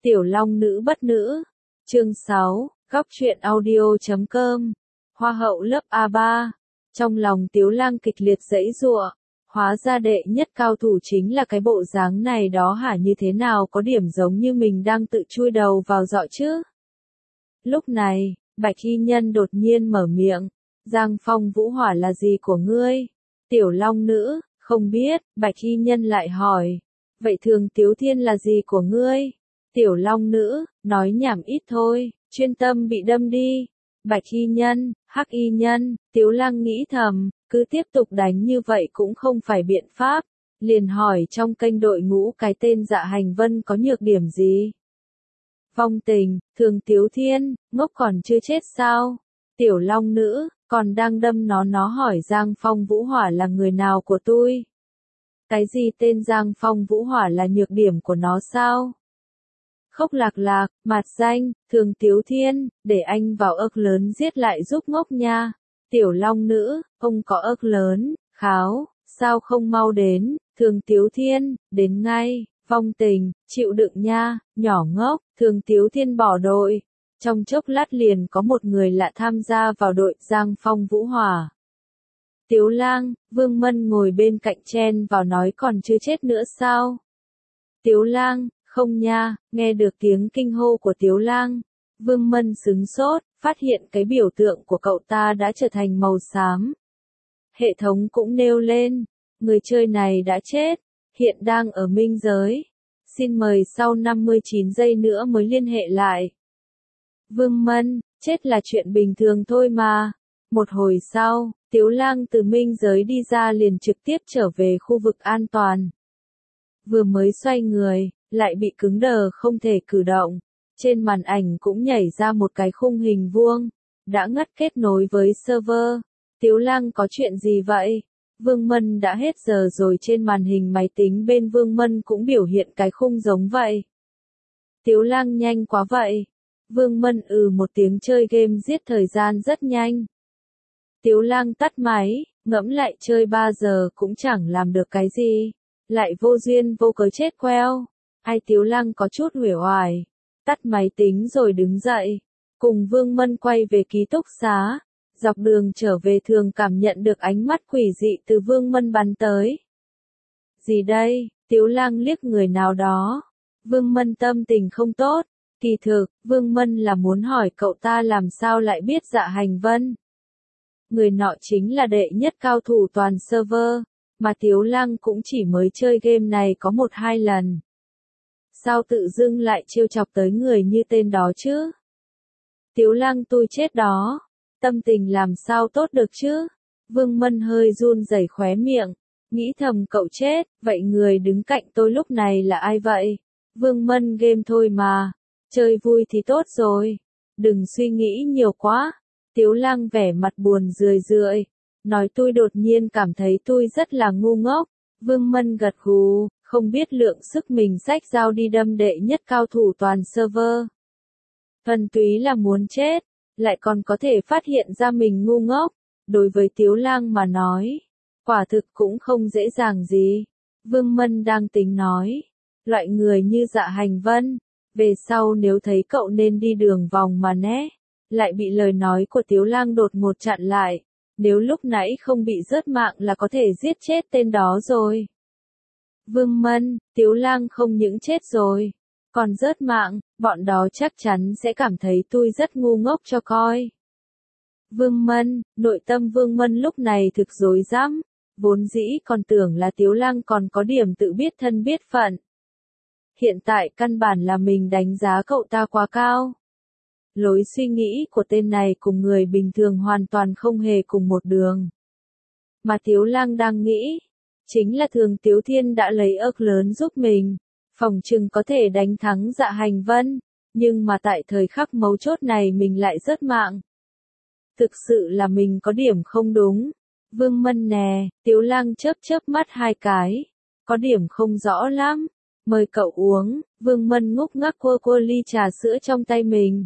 Tiểu Long Nữ bất nữ. Chương 6, Góc truyện audio.com. Hoa hậu lớp A3. Trong lòng Tiếu Lang kịch liệt giãy giụa, hóa ra đệ nhất cao thủ chính là cái bộ dáng này đó hả, như thế nào có điểm giống như mình đang tự chui đầu vào giọ chứ. Lúc này, Bạch Y Nhân đột nhiên mở miệng, Giang Phong Vũ Hỏa là gì của ngươi? Tiểu Long Nữ, không biết. Bạch Y Nhân lại hỏi, vậy Thường Tiếu Thiên là gì của ngươi? Tiểu Long Nữ, nói nhảm ít thôi, chuyên tâm bị đâm đi. Bạch Y Nhân, Hắc Y Nhân, Tiếu Lang nghĩ thầm, cứ tiếp tục đánh như vậy cũng không phải biện pháp, liền hỏi trong kênh đội ngũ cái tên Dạ Hành Vân có nhược điểm gì. Vong tình, Thường Tiếu Thiên, ngốc còn chưa chết sao? Tiểu Long Nữ, còn đang đâm nó hỏi Giang Phong Vũ Hỏa là người nào của tôi? Cái gì tên Giang Phong Vũ Hỏa là nhược điểm của nó sao? Khốc lạc lạc, mạt danh, Thường Tiếu Thiên, để anh vào ức lớn giết lại giúp ngốc nha. Tiểu Long Nữ, ông có ức lớn, kháo, sao không mau đến? Thường Tiếu Thiên, đến ngay. Vong tình, chịu đựng nha, nhỏ ngốc. Thường Tiếu Thiên bỏ đội. Trong chốc lát liền có một người lạ tham gia vào đội Giang Phong Vũ Hỏa. Tiếu Lang, Vương Mân ngồi bên cạnh chen vào nói còn chưa chết nữa sao? Tiếu Lang, không nha. Nghe được tiếng kinh hô của Tiếu Lang, Vương Mân sững sốt, phát hiện cái biểu tượng của cậu ta đã trở thành màu xám. Hệ thống cũng nêu lên, người chơi này đã chết, hiện đang ở minh giới. Xin mời sau 59 giây nữa mới liên hệ lại. Vương Mân, chết là chuyện bình thường thôi mà. Một hồi sau, Tiếu Lang từ minh giới đi ra liền trực tiếp trở về khu vực an toàn. Vừa mới xoay người, lại bị cứng đờ không thể cử động. Trên màn ảnh cũng nhảy ra một cái khung hình vuông, đã ngắt kết nối với server. Tiếu Lang có chuyện gì vậy? Vương Mân đã hết giờ rồi, trên màn hình máy tính bên Vương Mân cũng biểu hiện cái khung giống vậy. Tiếu Lang nhanh quá vậy. Vương Mân một tiếng, chơi game giết thời gian rất nhanh. Tiếu Lang tắt máy, ngẫm lại chơi 3 giờ cũng chẳng làm được cái gì. Lại vô duyên vô cớ chết queo. Ai, Tiếu Lang có chút uể oải. Tắt máy tính rồi đứng dậy. Cùng Vương Mân quay về ký túc xá. Dọc đường trở về thường cảm nhận được ánh mắt quỷ dị từ Vương Mân bắn tới. Gì đây? Tiếu Lang liếc người nào đó. Vương Mân tâm tình không tốt. Kỳ thực, Vương Mân là muốn hỏi cậu ta làm sao lại biết Dạ Hành Vân. Người nọ chính là đệ nhất cao thủ toàn server, mà Tiếu Lang cũng chỉ mới chơi game này có 1-2 lần. Sao tự dưng lại trêu chọc tới người như tên đó chứ? Tiếu Lang tôi chết đó. Tâm tình làm sao tốt được chứ? Vương Mân hơi run rẩy khóe miệng, nghĩ thầm cậu chết, vậy người đứng cạnh tôi lúc này là ai vậy? Vương Mân, game thôi mà, chơi vui thì tốt rồi, đừng suy nghĩ nhiều quá. Tiếu Lang vẻ mặt buồn rười rượi, nói tôi đột nhiên cảm thấy tôi rất là ngu ngốc. Vương Mân gật gù, không biết lượng sức mình xách dao đi đâm đệ nhất cao thủ toàn server. Thuần túy là muốn chết, lại còn có thể phát hiện ra mình ngu ngốc. Đối với Tiếu Lang mà nói, quả thực cũng không dễ dàng gì. Vương Mân đang tính nói, loại người như Dạ Hành Vân, về sau nếu thấy cậu nên đi đường vòng mà né. Lại bị lời nói của Tiếu Lang đột ngột chặn lại. Nếu lúc nãy không bị rớt mạng là có thể giết chết tên đó rồi. Vương Mân, Tiếu Lang không những chết rồi, còn rớt mạng, bọn đó chắc chắn sẽ cảm thấy tôi rất ngu ngốc cho coi. Vương Mân, nội tâm Vương Mân lúc này thực rối rắm, vốn dĩ còn tưởng là Tiếu Lang còn có điểm tự biết thân biết phận. Hiện tại căn bản là mình đánh giá cậu ta quá cao. Lối suy nghĩ của tên này cùng người bình thường hoàn toàn không hề cùng một đường. Mà Tiếu Lang đang nghĩ, chính là Thường Tiếu Thiên đã lấy ức lớn giúp mình, phỏng chừng có thể đánh thắng Dạ Hành Vân, nhưng mà tại thời khắc mấu chốt này mình lại rớt mạng. Thực sự là mình có điểm không đúng. Vương Mân nè, Tiếu Lang chớp chớp mắt 2 cái, có điểm không rõ lắm, mời cậu uống. Vương Mân ngúc ngắc quơ ly trà sữa trong tay mình.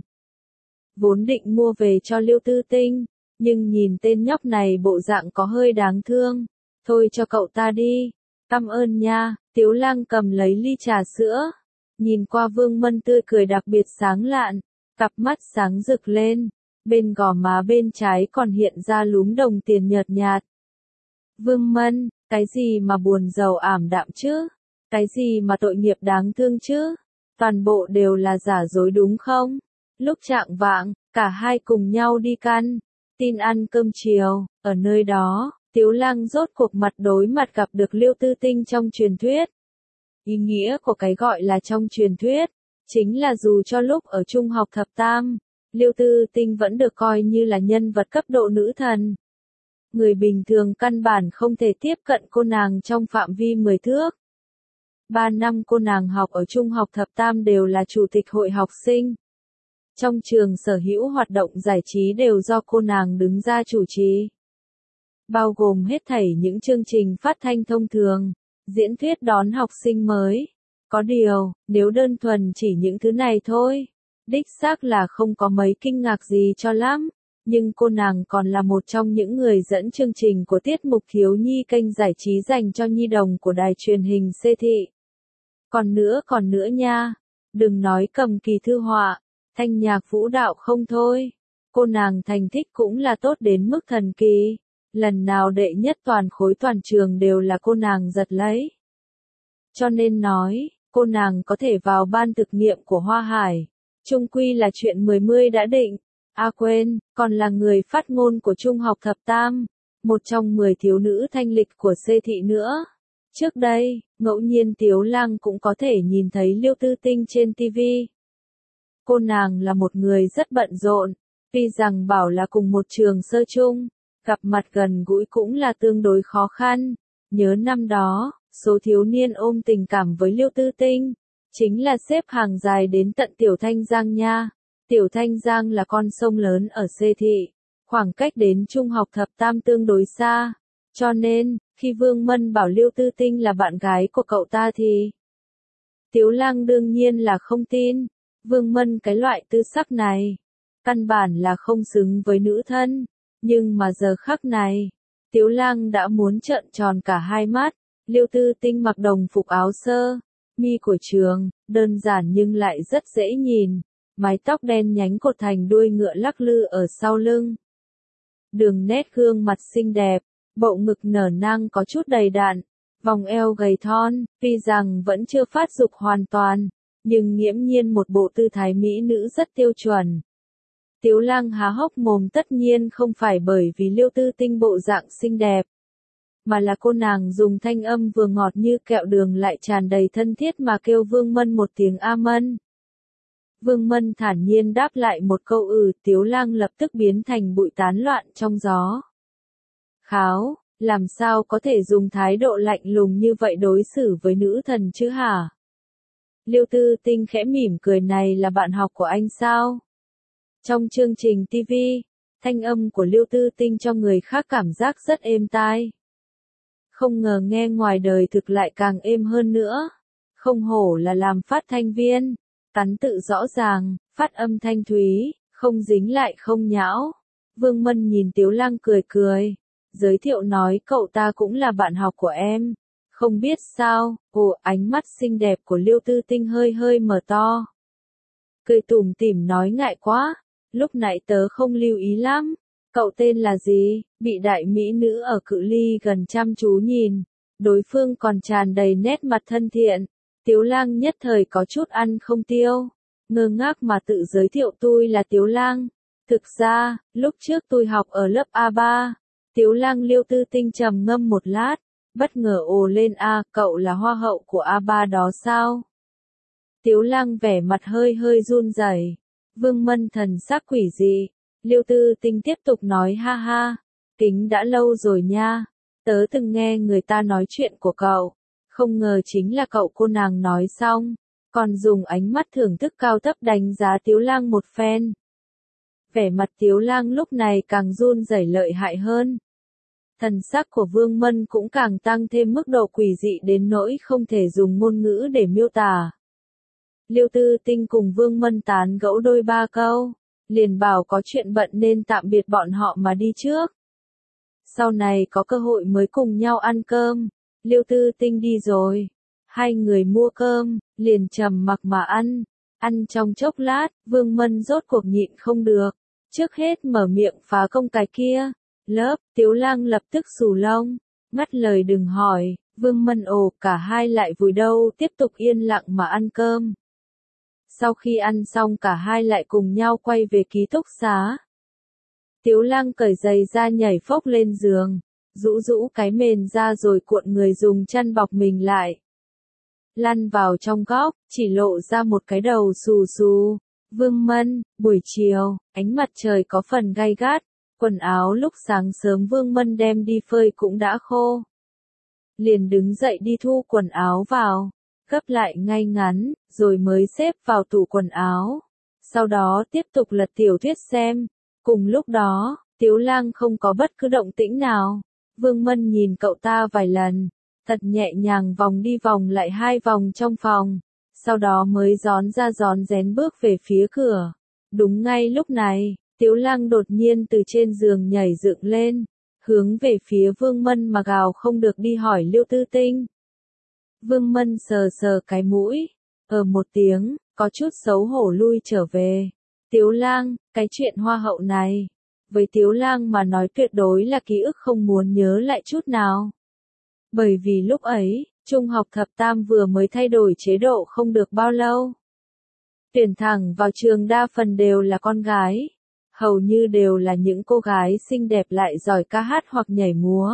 Vốn định mua về cho Liêu Tư Tinh, nhưng nhìn tên nhóc này bộ dạng có hơi đáng thương. Thôi cho cậu ta đi. Cảm ơn nha. Tiếu Lang cầm lấy ly trà sữa. nhìn qua Vương Mân tươi cười đặc biệt sáng lạn, cặp mắt sáng rực lên, bên gò má bên trái còn hiện ra lúm đồng tiền nhợt nhạt. Vương Mân, cái gì mà buồn rầu ảm đạm chứ? Cái gì mà tội nghiệp đáng thương chứ? Toàn bộ đều là giả dối đúng không? Lúc chạng vạng, cả hai cùng nhau đi căn tin ăn cơm chiều, ở nơi đó, Tiếu Lăng rốt cuộc mặt đối mặt gặp được Liêu Tư Tinh trong truyền thuyết. Ý nghĩa của cái gọi là trong truyền thuyết, chính là dù cho lúc ở trung học thập tam, Liêu Tư Tinh vẫn được coi như là nhân vật cấp độ nữ thần. Người bình thường căn bản không thể tiếp cận cô nàng trong phạm vi 10 thước. 3 năm cô nàng học ở trung học thập tam đều là chủ tịch hội học sinh. Trong trường sở hữu hoạt động giải trí đều do cô nàng đứng ra chủ trì. Bao gồm hết thảy những chương trình phát thanh thông thường, diễn thuyết đón học sinh mới. Có điều, nếu đơn thuần chỉ những thứ này thôi, đích xác là không có mấy kinh ngạc gì cho lắm. Nhưng cô nàng còn là một trong những người dẫn chương trình của tiết mục thiếu nhi kênh giải trí dành cho nhi đồng của đài truyền hình C Thị. Còn nữa nha, đừng nói cầm kỳ thư họa, thanh nhạc vũ đạo không thôi. Cô nàng thành tích cũng là tốt đến mức thần kỳ. Lần nào đệ nhất toàn khối toàn trường đều là cô nàng giật lấy. Cho nên nói, cô nàng có thể vào ban thực nghiệm của Hoa Hải. Chung quy là chuyện 10 đã định. À quên, còn là người phát ngôn của trung học thập tam, một trong 10 thiếu nữ thanh lịch của C Thị nữa. Trước đây, ngẫu nhiên Tiếu Lăng cũng có thể nhìn thấy Liêu Tư Tinh trên TV. Cô nàng là một người rất bận rộn, tuy rằng bảo là cùng một trường sơ chung, gặp mặt gần gũi cũng là tương đối khó khăn. Nhớ năm đó, số thiếu niên ôm tình cảm với Liêu Tư Tinh, chính là xếp hàng dài đến tận Tiểu Thanh Giang nha. Tiểu Thanh Giang là con sông lớn ở C Thị, khoảng cách đến trung học thập tam tương đối xa. Cho nên, khi Vương Mân bảo Liêu Tư Tinh là bạn gái của cậu ta thì Tiếu Lăng đương nhiên là không tin. Vương Mân cái loại tư sắc này, căn bản là không xứng với nữ thân. Nhưng mà giờ khắc này, Tiếu Lăng đã muốn trợn tròn cả hai mắt. Liêu Tư Tinh mặc đồng phục áo sơ mi của trường, đơn giản nhưng lại rất dễ nhìn. Mái tóc đen nhánh cột thành đuôi ngựa lắc lư ở sau lưng. Đường nét gương mặt xinh đẹp, bộ ngực nở nang có chút đầy đặn, vòng eo gầy thon, tuy rằng vẫn chưa phát dục hoàn toàn, nhưng nghiễm nhiên một bộ tư thái mỹ nữ rất tiêu chuẩn. Tiếu Lăng há hốc mồm tất nhiên không phải bởi vì Liêu Tư Tinh bộ dạng xinh đẹp, mà là cô nàng dùng thanh âm vừa ngọt như kẹo đường lại tràn đầy thân thiết mà kêu Vương Mân một tiếng A Mân. Vương Mân thản nhiên đáp lại một câu Tiếu Lăng lập tức biến thành bụi tán loạn trong gió. Kháo, làm sao có thể dùng thái độ lạnh lùng như vậy đối xử với nữ thần chứ hả? Liêu Tư Tinh khẽ mỉm cười, này là bạn học của anh sao? Trong chương trình TV, thanh âm của Liêu Tư Tinh cho người khác cảm giác rất êm tai. Không ngờ nghe ngoài đời thực lại càng êm hơn nữa. Không hổ là làm phát thanh viên. Cắn tự rõ ràng, phát âm thanh thúy, không dính lại không nhão. Vương Mân nhìn Tiếu Lăng cười cười, giới thiệu nói cậu ta cũng là bạn học của em. Không biết sao, ánh mắt xinh đẹp của Liêu Tư Tinh hơi hơi mở to. Cười tủm tỉm nói ngại quá, lúc nãy tớ không lưu ý lắm. Cậu tên là gì? Bị đại mỹ nữ ở cự ly gần chăm chú nhìn, đối phương còn tràn đầy nét mặt thân thiện. Tiếu Lăng nhất thời có chút ăn không tiêu, ngơ ngác mà tự giới thiệu tôi là Tiếu Lăng. Thực ra, lúc trước tôi học ở lớp A3. Tiếu Lăng. Liêu Tư Tinh trầm ngâm một lát, bất ngờ ồ lên cậu là hoa hậu của A3 đó sao? Tiếu Lăng vẻ mặt hơi hơi run rẩy. Vương Mân thần sắc quỷ dị. Liêu Tư Tinh tiếp tục nói ha ha, kính đã lâu rồi nha, tớ từng nghe người ta nói chuyện của cậu. Không ngờ chính là cậu. Cô nàng nói xong, còn dùng ánh mắt thưởng thức cao thấp đánh giá Tiếu Lăng một phen. Vẻ mặt Tiếu Lăng lúc này càng run rẩy lợi hại hơn. Thần sắc của Vương Mân cũng càng tăng thêm mức độ quỷ dị đến nỗi không thể dùng ngôn ngữ để miêu tả. Liêu Tư Tinh cùng Vương Mân tán gẫu đôi ba câu, liền bảo có chuyện bận nên tạm biệt bọn họ mà đi trước. Sau này có cơ hội mới cùng nhau ăn cơm. Liêu Tư Tinh đi rồi, Hai người mua cơm, liền trầm mặc mà ăn. Ăn trong chốc lát, Vương Mân rốt cuộc nhịn không được. Trước hết mở miệng phá công cái kia. Lớp, Tiếu Lang lập tức xù lông. Ngắt lời đừng hỏi, Vương Mân ồ cả hai lại vùi đâu tiếp tục yên lặng mà ăn cơm. Sau khi ăn xong cả hai lại cùng nhau quay về ký túc xá. Tiếu Lang cởi giày ra nhảy phốc lên giường, rũ rũ cái mền ra rồi cuộn người dùng chăn bọc mình lại. Lăn vào trong góc, chỉ lộ ra một cái đầu xù xù. Vương Mân, buổi chiều, ánh mặt trời có phần gay gắt, quần áo lúc sáng sớm Vương Mân đem đi phơi cũng đã khô. Liền đứng dậy đi thu quần áo vào, gấp lại ngay ngắn, rồi mới xếp vào tủ quần áo. Sau đó tiếp tục lật tiểu thuyết xem. Cùng lúc đó, Tiếu Lang không có bất cứ động tĩnh nào. Vương Mân nhìn cậu ta vài lần, thật nhẹ nhàng vòng đi vòng lại 2 vòng trong phòng. Sau đó mới rón ra rón rén bước về phía cửa. Đúng ngay lúc này, Tiếu Lang đột nhiên từ trên giường nhảy dựng lên, hướng về phía Vương Mân mà gào không được đi hỏi Liêu Tư Tinh. Vương Mân sờ sờ cái mũi, một tiếng, có chút xấu hổ lui trở về. Tiếu Lang, cái chuyện hoa hậu này, với Tiếu Lang mà nói tuyệt đối là ký ức không muốn nhớ lại chút nào. Bởi vì lúc ấy, trung học thập tam vừa mới thay đổi chế độ không được bao lâu. Tuyển thẳng vào trường đa phần đều là con gái. Hầu như đều là những cô gái xinh đẹp lại giỏi ca hát hoặc nhảy múa.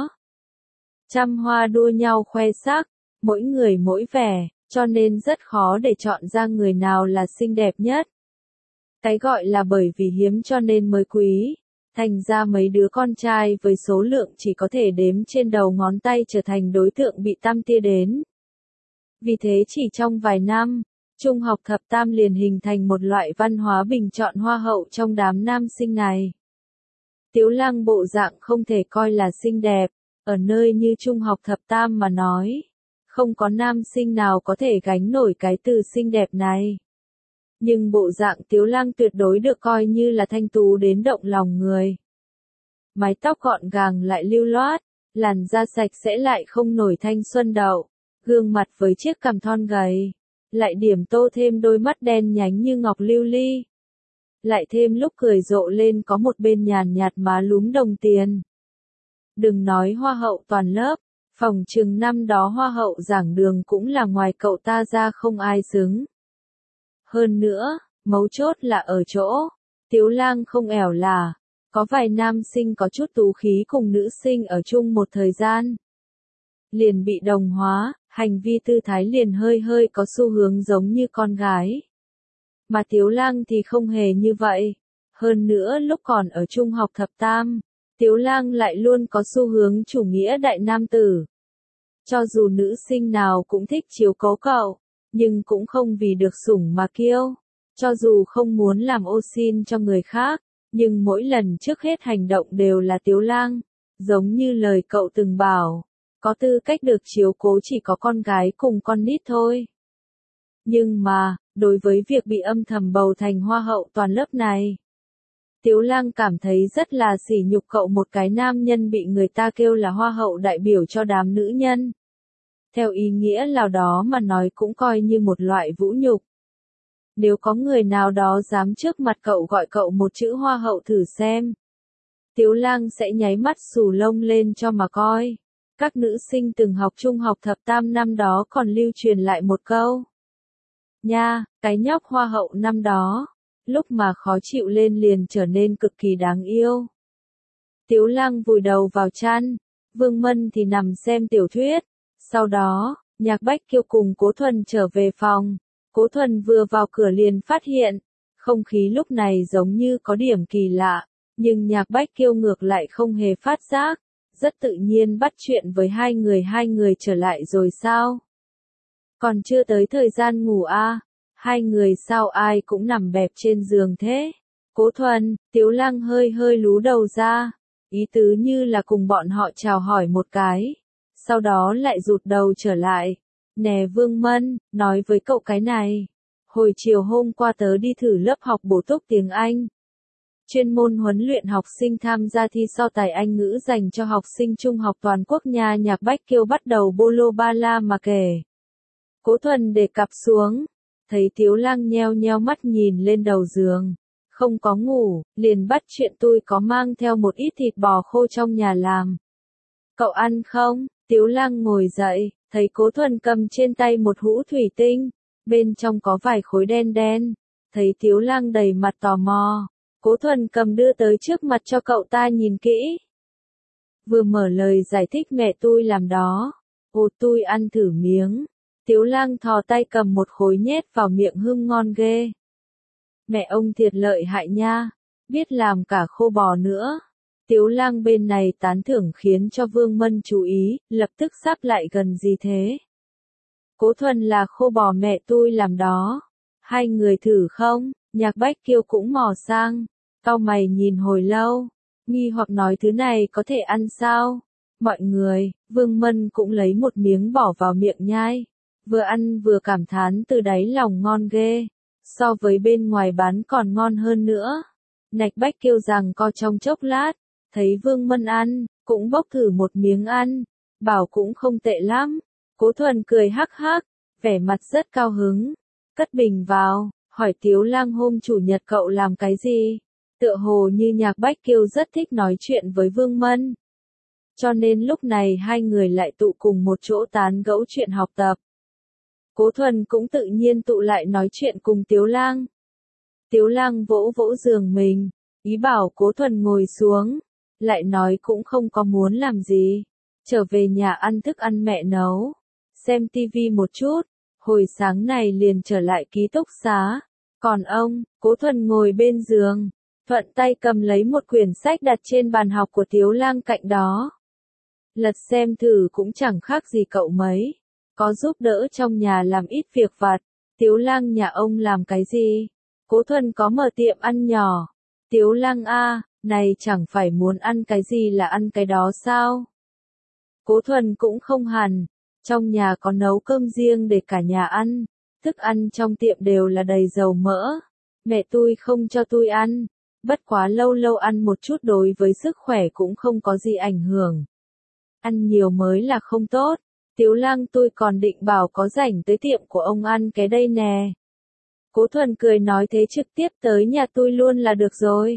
Trăm hoa đua nhau khoe sắc, mỗi người mỗi vẻ, cho nên rất khó để chọn ra người nào là xinh đẹp nhất. Cái gọi là bởi vì hiếm cho nên mới quý, thành ra mấy đứa con trai với số lượng chỉ có thể đếm trên đầu ngón tay trở thành đối tượng bị tăm tia đến. Vì thế chỉ trong vài năm, trung học thập tam liền hình thành một loại văn hóa bình chọn hoa hậu trong đám nam sinh này. Tiếu Lang bộ dạng không thể coi là xinh đẹp, ở nơi như trung học thập tam mà nói, không có nam sinh nào có thể gánh nổi cái từ xinh đẹp này. Nhưng bộ dạng Tiếu Lang tuyệt đối được coi như là thanh tú đến động lòng người. Mái tóc gọn gàng lại lưu loát, làn da sạch sẽ lại không nổi thanh xuân đậu, gương mặt với chiếc cằm thon gầy, lại điểm tô thêm đôi mắt đen nhánh như ngọc lưu ly. Lại thêm lúc cười rộ lên có một bên nhàn nhạt má lúm đồng tiền. Đừng nói hoa hậu toàn lớp, phòng trường năm đó hoa hậu giảng đường cũng là ngoài cậu ta ra không ai xứng. Hơn nữa, mấu chốt là ở chỗ, Tiếu Lang không ẻo là, có vài nam sinh có chút tú khí cùng nữ sinh ở chung một thời gian. Liền bị đồng hóa, hành vi tư thái liền hơi hơi có xu hướng giống như con gái. Mà Tiếu Lang thì không hề như vậy. Hơn nữa lúc còn ở trung học thập tam, Tiếu Lang lại luôn có xu hướng chủ nghĩa đại nam tử. Cho dù nữ sinh nào cũng thích chiếu cố cậu, nhưng cũng không vì được sủng mà kiêu. Cho dù không muốn làm ô xin cho người khác, nhưng mỗi lần trước hết hành động đều là Tiếu Lang. Giống như lời cậu từng bảo, có tư cách được chiếu cố chỉ có con gái cùng con nít thôi. Nhưng mà, đối với việc bị âm thầm bầu thành hoa hậu toàn lớp này, Tiếu Lang cảm thấy rất là sỉ nhục cậu một cái nam nhân bị người ta kêu là hoa hậu đại biểu cho đám nữ nhân. Theo ý nghĩa nào đó mà nói cũng coi như một loại vũ nhục. Nếu có người nào đó dám trước mặt cậu gọi cậu một chữ hoa hậu thử xem, Tiếu Lang sẽ nháy mắt xù lông lên cho mà coi. Các nữ sinh từng học trung học thập tam năm đó còn lưu truyền lại một câu. Nha, cái nhóc hoa hậu năm đó, lúc mà khó chịu lên liền trở nên cực kỳ đáng yêu. Tiếu Lang vùi đầu vào chăn, Vương Mân thì nằm xem tiểu thuyết. Sau đó, Nhạc Bách Kiêu cùng Cố Thuần trở về phòng. Cố Thuần vừa vào cửa liền phát hiện, không khí lúc này giống như có điểm kỳ lạ, nhưng Nhạc Bách Kiêu ngược lại không hề phát giác, rất tự nhiên bắt chuyện với hai người trở lại rồi sao? Còn chưa tới thời gian ngủ à? Hai người sao ai cũng nằm bẹp trên giường thế? Cố Thuần, Tiếu Lang hơi hơi lú đầu ra, ý tứ như là cùng bọn họ chào hỏi một cái, sau đó lại rụt đầu trở lại. Nè Vương Mân, nói với cậu cái này. Hồi chiều hôm qua tớ đi thử lớp học bổ túc tiếng Anh. Chuyên môn huấn luyện học sinh tham gia thi so tài Anh ngữ dành cho học sinh trung học toàn quốc nha. Nhạc Bách Kiêu bắt đầu bô lô ba la mà kể. Cố Thuần để cặp xuống, thấy Tiếu Lang nheo nheo mắt nhìn lên đầu giường, không có ngủ, liền bắt chuyện tôi có mang theo một ít thịt bò khô trong nhà làm. Cậu ăn không? Tiếu Lang ngồi dậy, thấy Cố Thuần cầm trên tay một hũ thủy tinh, bên trong có vài khối đen đen, thấy Tiếu Lang đầy mặt tò mò, Cố Thuần cầm đưa tới trước mặt cho cậu ta nhìn kỹ. Vừa mở lời giải thích mẹ tôi làm đó, ồ tôi ăn thử miếng. Tiếu Lang thò tay cầm một khối nhét vào miệng hương ngon ghê. Mẹ ông thiệt lợi hại nha, biết làm cả khô bò nữa. Tiếu Lang bên này tán thưởng khiến cho Vương Mân chú ý, lập tức sắp lại gần gì thế. Cố Thuần là khô bò mẹ tôi làm đó. Hai người thử không? Nhạc Bách Kiêu cũng mò sang. Cau mày nhìn hồi lâu, nghi hoặc nói thứ này có thể ăn sao? Mọi người, Vương Mân cũng lấy một miếng bỏ vào miệng nhai. Vừa ăn vừa cảm thán từ đáy lòng ngon ghê. So với bên ngoài bán còn ngon hơn nữa. Nhạc Bách Kiêu rằng co trong chốc lát, thấy Vương Mân ăn, cũng bốc thử một miếng ăn, bảo cũng không tệ lắm. Cố Thuần cười hắc hắc, vẻ mặt rất cao hứng, cất bình vào, hỏi Tiếu Lang hôm chủ nhật cậu làm cái gì? Tựa hồ như Nhạc Bách Kiêu rất thích nói chuyện với Vương Mân. Cho nên lúc này hai người lại tụ cùng một chỗ tán gẫu chuyện học tập. Cố Thuần cũng tự nhiên tụ lại nói chuyện cùng Tiếu Lang. Tiếu Lang vỗ vỗ giường mình, ý bảo Cố Thuần ngồi xuống, lại nói cũng không có muốn làm gì, trở về nhà ăn thức ăn mẹ nấu, xem tivi một chút, hồi sáng này liền trở lại ký túc xá. Còn ông, Cố Thuần ngồi bên giường, thuận tay cầm lấy một quyển sách đặt trên bàn học của Tiếu Lang cạnh đó. Lật xem thử cũng chẳng khác gì cậu mấy, có giúp đỡ trong nhà làm ít việc vặt. Tiếu Lang nhà ông làm cái gì? Cố Thuần có mở tiệm ăn nhỏ. Tiếu Lang a, này chẳng phải muốn ăn cái gì là ăn cái đó sao? Cố Thuần cũng không hẳn, trong nhà có nấu cơm riêng để cả nhà ăn, thức ăn trong tiệm đều là đầy dầu mỡ. Mẹ tôi không cho tôi ăn, bất quá lâu lâu ăn một chút đối với sức khỏe cũng không có gì ảnh hưởng. Ăn nhiều mới là không tốt. Tiếu Lang tôi còn định bảo có rảnh tới tiệm của ông ăn cái đây nè. Cố Thuần cười nói thế trực tiếp tới nhà tôi luôn là được rồi.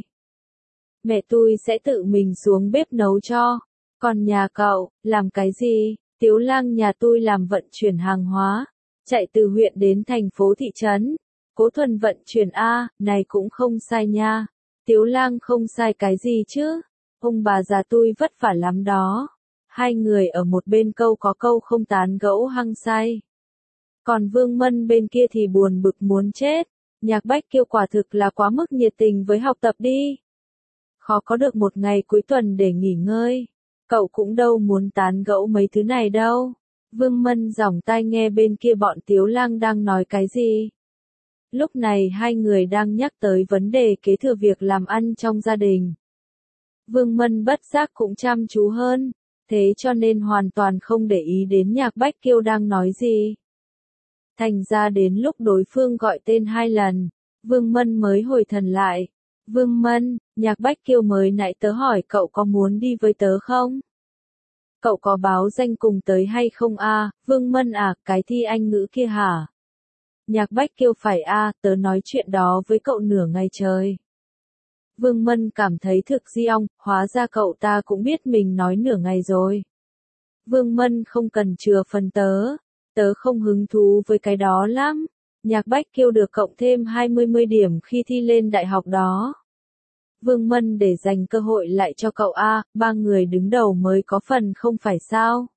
Mẹ tôi sẽ tự mình xuống bếp nấu cho. Còn nhà cậu, làm cái gì? Tiếu Lang nhà tôi làm vận chuyển hàng hóa, chạy từ huyện đến thành phố thị trấn. Cố Thuần vận chuyển a, này cũng không sai nha. Tiếu Lang không sai cái gì chứ? Ông bà già tôi vất vả lắm đó. Hai người ở một bên câu có câu không tán gẫu hăng say. Còn Vương Mân bên kia thì buồn bực muốn chết. Nhạc Bách Kiêu quả thực là quá mức nhiệt tình với học tập đi. Khó có được một ngày cuối tuần để nghỉ ngơi. Cậu cũng đâu muốn tán gẫu mấy thứ này đâu. Vương Mân giỏng tai nghe bên kia bọn Tiếu Lang đang nói cái gì. Lúc này hai người đang nhắc tới vấn đề kế thừa việc làm ăn trong gia đình. Vương Mân bất giác cũng chăm chú hơn, thế cho nên hoàn toàn không để ý đến Nhạc Bách Kiêu đang nói gì. Thành ra đến lúc đối phương gọi tên 2 lần, Vương Mân mới hồi thần lại. Vương Mân, Nhạc Bách Kiêu mới nãy tớ hỏi cậu có muốn đi với tớ không? Cậu có báo danh cùng tới hay không a? Vương Mân à, cái thi Anh ngữ kia hả? Nhạc Bách Kiêu phải a, tớ nói chuyện đó với cậu nửa ngày trời. Vương Mân cảm thấy thực di ong, hóa ra cậu ta cũng biết mình nói nửa ngày rồi. Vương Mân không cần chừa phần tớ không hứng thú với cái đó lắm. Nhạc Bách Kiêu được cộng thêm 20 điểm khi thi lên đại học đó. Vương Mân để dành cơ hội lại cho cậu a, 3 người đứng đầu mới có phần không phải sao?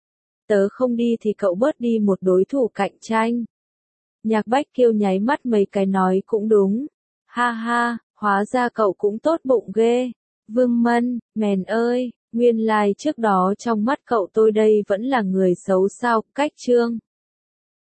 Tớ không đi thì cậu bớt đi một đối thủ cạnh tranh. Nhạc Bách Kiêu nháy mắt mấy cái nói cũng đúng. Ha ha, hóa ra cậu cũng tốt bụng ghê. Vương Mân, mèn ơi, nguyên lai trước đó trong mắt cậu tôi đây vẫn là người xấu sao, cách chương.